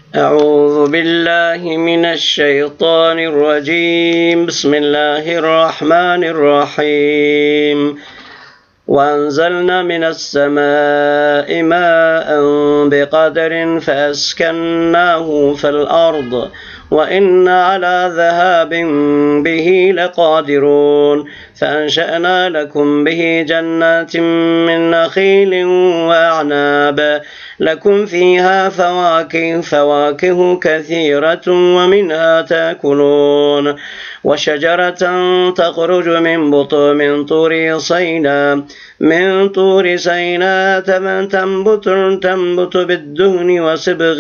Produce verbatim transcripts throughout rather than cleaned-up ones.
أعوذ بالله من الشيطان الرجيم بسم الله الرحمن الرحيم وأنزلنا من السماء ماء بقدر فأسكناه في الأرض وإنا على ذهاب به لقادرون فأنشأنا لكم به جنات من نخيل وأعناب لكم فيها فواكه فواكه كثيرة ومنها تأكلون وشجرة تخرج من بطون من طور سيناء من طور سيناء تنبت تنبت بالدهن وصبغ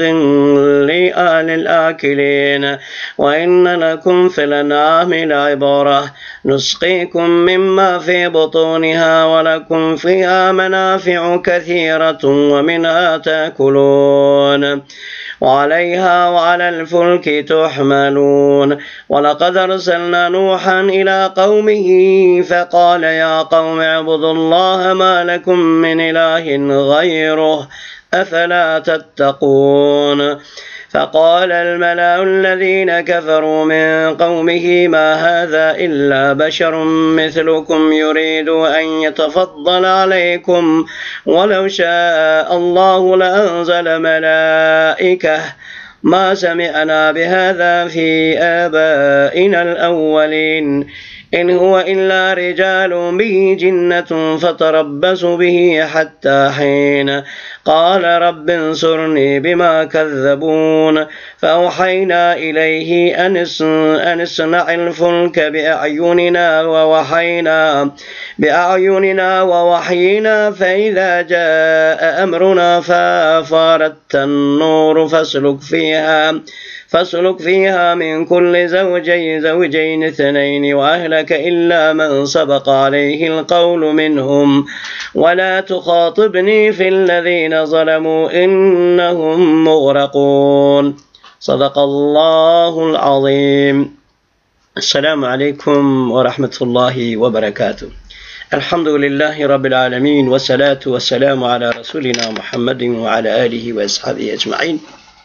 لآل الآكلين وإن لكم في الأنعام لعبرة نسقيكم مما في بطونها ولكم فيها منافع كثيرة ومنها تأكلون وعليها وعلى الفلك تحملون ولقد أرسلنا نوحا إلى قومه فقال يا قوم اعبدوا الله ما لكم من إله غيره أفلا تتقون فقال الملأ الذين كفروا من قومه ما هذا إلا بشر مثلكم يريد أن يتفضل عليكم ولو شاء الله لأنزل ملائكة ما سمعنا بهذا في آبائنا الأولين إن هو إلا رجال به جنة فتربصوا به حتى حين قال رب انصرني بما كذبون فأوحينا إليه أن اصنع الفلك بأعيننا ووحينا بأعيننا ووحينا فإذا جاء أمرنا ففارت النور فاسلك فيها فاسلك فيها من كل زوجين زوجين اثنين وأهلك إلا من سبق عليه القول منهم ولا تخاطبني في الذين ظلموا إنهم مغرقون صدق الله العظيم. السلام عليكم ورحمة الله وبركاته. الحمد لله رب العالمين والصلاة والسلام على رسولنا محمد وعلى آله وأصحابه أجمعين.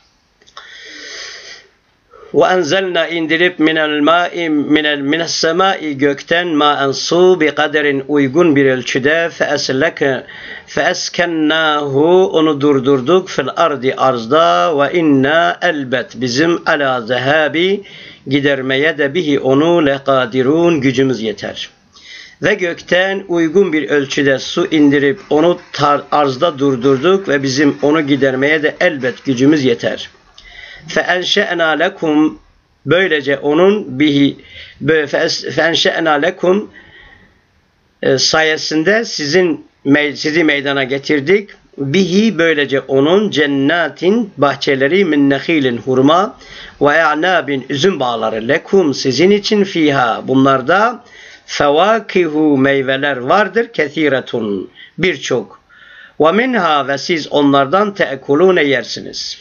Ve enzelna indirip minel ma'i minel mines semai gökten ma'en su bi kaderin uygun bir ölçüde fe esleke fe eskennahu onu durdurduk fil ardi arzda ve inna elbet bizim ala zehabi gidermeye de bihi onu lekadirun gücümüz yeter. Ve gökten uygun bir ölçüde su indirip onu tar, arzda durdurduk ve bizim onu gidermeye de elbet gücümüz yeter. فَاَنْشَأْنَا لَكُمْ böylece onun bihi فَاَنْشَأْنَا لَكُمْ sayesinde sizin sizi meydana getirdik. Bihi böylece onun cennetin bahçeleri min nehilin hurma ve e'nabin üzüm bağları lekum sizin için fiha bunlarda fevakihu meyveler vardır kethiretun birçok ve minha ve siz onlardan te'kulune yersiniz.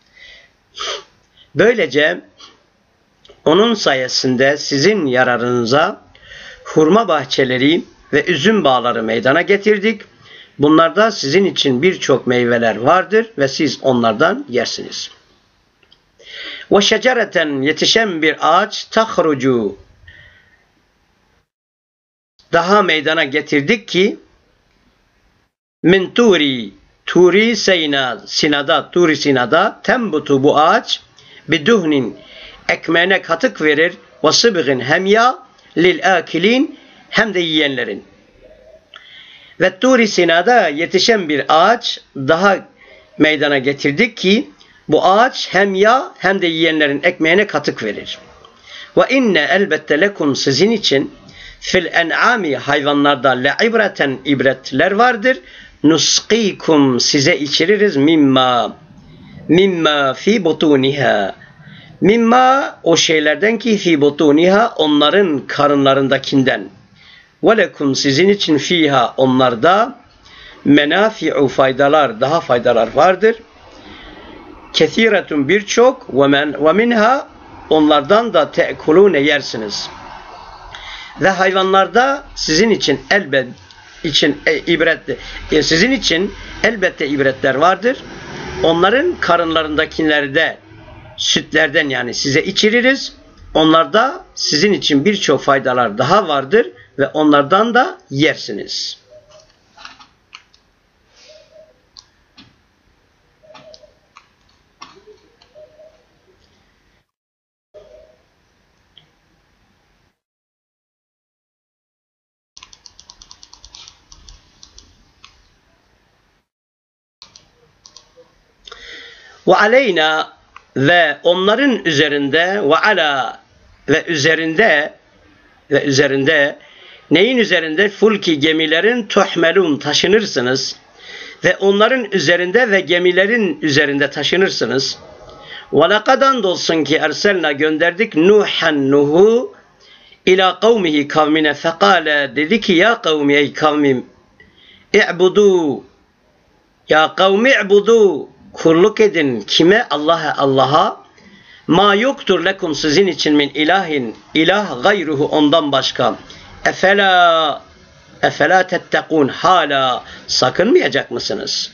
Böylece onun sayesinde sizin yararınıza hurma bahçeleri ve üzüm bağları meydana getirdik. Bunlarda sizin için birçok meyveler vardır ve siz onlardan yersiniz. Ve şecereten yetişen bir ağaç tahrucu daha meydana getirdik ki min turi Turi Seyna, Sina'da, Turi Sina'da tembutu bu ağaç biduhnin ekmeğine katık verir ve sıbgın hem yağ lil akilin hem de yiyenlerin. Ve Turi Sina'da yetişen bir ağaç daha meydana getirdik ki bu ağaç hem yağ hem de yiyenlerin ekmeğine katık verir. Ve inne elbette lekum sizin için fil en'ami hayvanlarda le'ibreten ibretler vardır. Nusqikum size içiririz mimma mimma fi butuniha mimma o şeylerden ki fi butuniha onların karınlarındakinden ve lekum sizin için fiha onlarda menafi'u faydalar daha faydalar vardır kethiretun birçok ve men ve minha onlardan da te'kulune yersiniz ve hayvanlarda sizin için elbet için e, ibret e, sizin için elbette ibretler vardır. Onların karınlarındakilerde sütlerden yani size içiririz. Onlarda sizin için birçok faydalar daha vardır ve onlardan da yersiniz. Ve aleyna ve onların üzerinde ve ala ve üzerinde ve üzerinde neyin üzerinde? Fulki gemilerin tuhmelun taşınırsınız ve onların üzerinde ve gemilerin üzerinde taşınırsınız. Ve lekad andolsun ki erselna gönderdik Nuhan Nuh'u ila kavmihi kavmine fekale dedi ki ya kavmi ey kavmim i'budu ya kavmi i'budu kulluk edin kime? Allah'a Allah'a ma yoktur lekum sizin için min ilahin ilah gayruhu ondan başka efela efela tettekun hala sakınmayacak mısınız?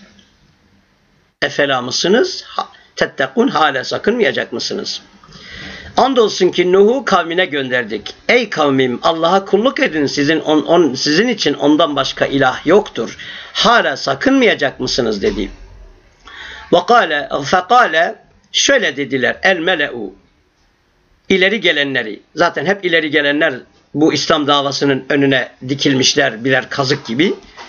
Efela mısınız? Tettekun hala sakınmayacak mısınız? Andolsun ki Nuh'u kavmine gönderdik. Ey kavmim Allah'a kulluk edin sizin on, on, sizin için ondan başka ilah yoktur. Hala sakınmayacak mısınız dedi. Ve fekale şöyle dediler el mele'u ileri gelenleri zaten hep ileri gelenler bu İslam davasının önüne dikilmişler birer kazık gibi.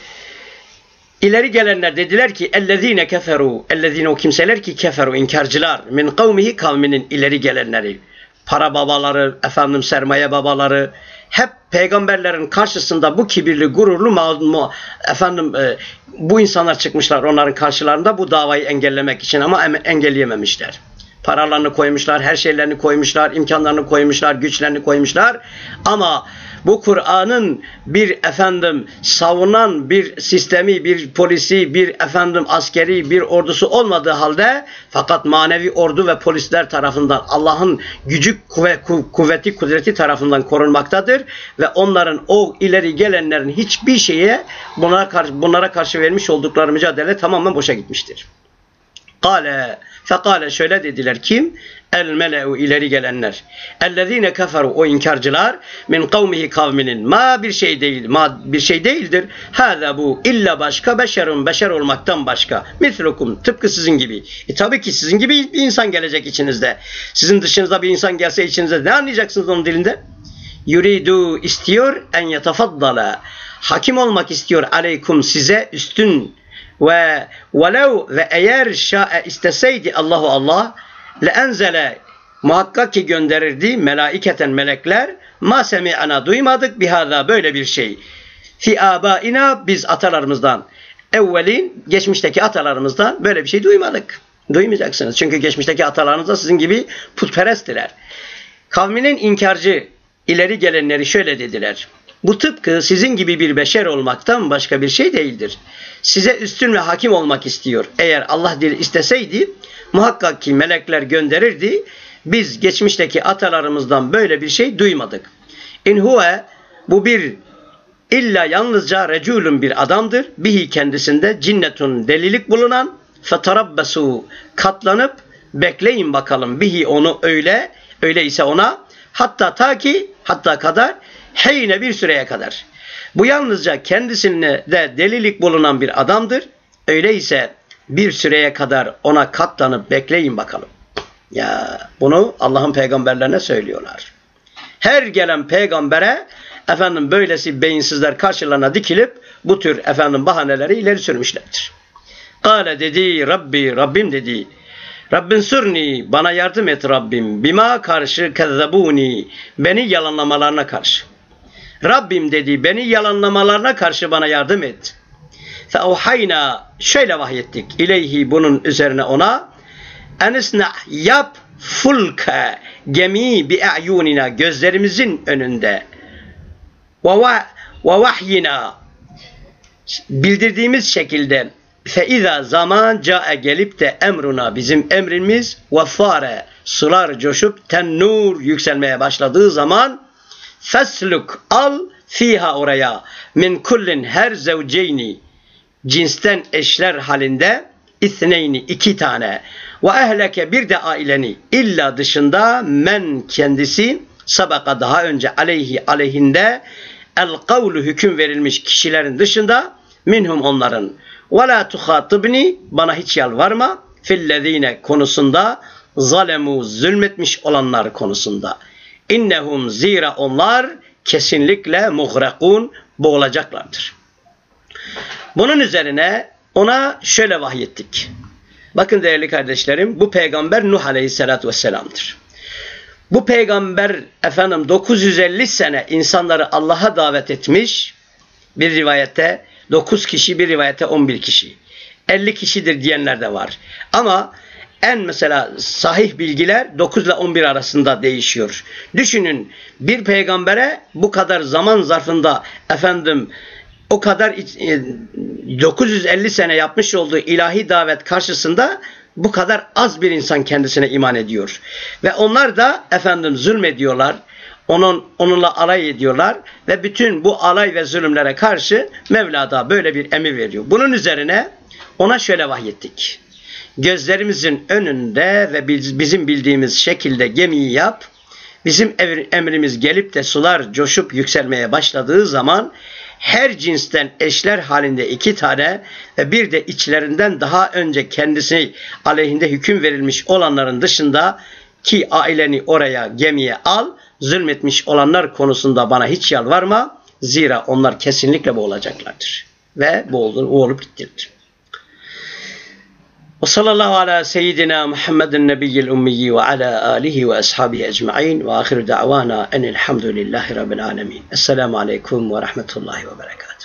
İleri gelenler dediler ki ellezine keferu ellezine o kimseler ki keferu inkarcılar min kavmihi kavminin ileri gelenleri para babaları efendim sermaye babaları hep peygamberlerin karşısında bu kibirli gururlu ma, ma, efendim e, bu insanlar çıkmışlar onların karşılarında bu davayı engellemek için ama engelleyememişler. Paralarını koymuşlar, her şeylerini koymuşlar, imkanlarını koymuşlar, güçlerini koymuşlar ama bu Kur'an'ın bir efendim savunan bir sistemi, bir polisi, bir efendim askeri, bir ordusu olmadığı halde fakat manevi ordu ve polisler tarafından Allah'ın gücü, kuvveti, kudreti tarafından korunmaktadır ve onların o ileri gelenlerin hiçbir şeye bunlara karşı, bunlara karşı vermiş oldukları mücadele tamamen boşa gitmiştir. Kale, fekale şöyle dediler kim? El mele'u ileri gelenler. Ellezine keferu o inkarcılar min kavmihi kavminin ma bir şey değil, ma bir şey değildir. Hâzâ bu illa başka beşerun beşer olmaktan başka. Mislukum tıpkı sizin gibi. E tabii ki sizin gibi bir insan gelecek içinizde. Sizin dışınızda bir insan gelse içinizde ne anlayacaksınız onun dilinde? Yuridu istiyor en yetefaddala. Hakim olmak istiyor aleykum size üstün ve velev ve eğer şa'e isteseydi Allahu Allah le enzele muhakkak ki gönderirdi melaiketen melekler ma semi'ana duymadık bihâzâ böyle bir şey fi âbâina biz atalarımızdan evvelin geçmişteki atalarımızdan böyle bir şey duymadık. Duymayacaksınız çünkü geçmişteki atalarınız da sizin gibi putperesttiler. Kavminin inkarcı ileri gelenleri şöyle dediler. Bu tıpkı sizin gibi bir beşer olmaktan başka bir şey değildir. Size üstün ve hakim olmak istiyor. Eğer Allah dil isteseydi muhakkak ki melekler gönderirdi. Biz geçmişteki atalarımızdan böyle bir şey duymadık. İn huve bu bir illa yalnızca reculun bir adamdır. Bihi kendisinde cinnetun delilik bulunan fetarabbesu katlanıp bekleyin bakalım bihi onu öyle öyleyse ona hatta ta ki hatta kadar heyne bir süreye kadar. Bu yalnızca kendisinde de delilik bulunan bir adamdır. Öyleyse bir süreye kadar ona katlanıp bekleyin bakalım. Ya bunu Allah'ın peygamberlerine söylüyorlar. Her gelen peygambere efendim böylesi beyinsizler karşılarına dikilip bu tür efendim bahaneleri ileri sürmüşlerdir. Kâle dedi Rabbi Rabbim dedi. Rabbin surni bana yardım et Rabbim. Bima karşı kezzebuni beni yalanlamalarına karşı. Rabbim dedi beni yalanlamalarına karşı bana yardım et. Feauhayna şöyle vahyettik ileyhi bunun üzerine ona enisna yap fulka gemi bi a'yunina gözlerimizin önünde ve vahyina bildirdiğimiz şekilde fe iza zaman ca'e gelip de emruna bizim emrimiz ve fare sular coşup tennur yükselmeye başladığı zaman fesluk al fiha oraya min kullin her zevceyni cinsten eşler halinde İthneyni iki tane. Ve ehleke bir de aileni illa dışında men kendisi sabaka daha önce aleyhi aleyhinde el kavlu hüküm verilmiş kişilerin dışında minhum onların. Ve la tuhatibni bana hiç yalvarma fillezine konusunda zalemu zulmetmiş olanlar konusunda. İnnehum zira onlar kesinlikle muğrakun boğulacaklardır. Bunun üzerine ona şöyle vahyettik. Bakın değerli kardeşlerim, bu peygamber Nuh Aleyhisselatü Vesselam'dır. Bu peygamber efendim dokuz yüz elli sene insanları Allah'a davet etmiş. Bir rivayette dokuz kişi, bir rivayette on bir kişi. elli kişidir diyenler de var. Ama en mesela sahih bilgiler dokuz ile on bir arasında değişiyor. Düşünün, bir peygambere bu kadar zaman zarfında efendim o kadar dokuz yüz elli sene yapmış olduğu ilahi davet karşısında bu kadar az bir insan kendisine iman ediyor. Ve onlar da efendim zulmediyorlar. Onun, onunla alay ediyorlar ve bütün bu alay ve zulümlere karşı Mevla da böyle bir emir veriyor. Bunun üzerine ona şöyle vahyettik. Gözlerimizin önünde ve bizim bildiğimiz şekilde gemiyi yap. Bizim emrimiz gelip de sular coşup yükselmeye başladığı zaman her cinsten eşler halinde iki tane ve bir de içlerinden daha önce kendisi aleyhinde hüküm verilmiş olanların dışında ki aileni oraya gemiye al, zulmetmiş olanlar konusunda bana hiç yalvarma. Zira onlar kesinlikle boğulacaklardır. Ve boğuldu, boğulup gittiler. Ve sallallahu ala seyyidina Muhammedin nebiyyil ummiyyi ve ala alihi ve ashabihi ecma'in ve ahiru da'vana enilhamdülillahi rabbil alemin. Esselamu aleyküm ve rahmetullahi ve berekatuhu.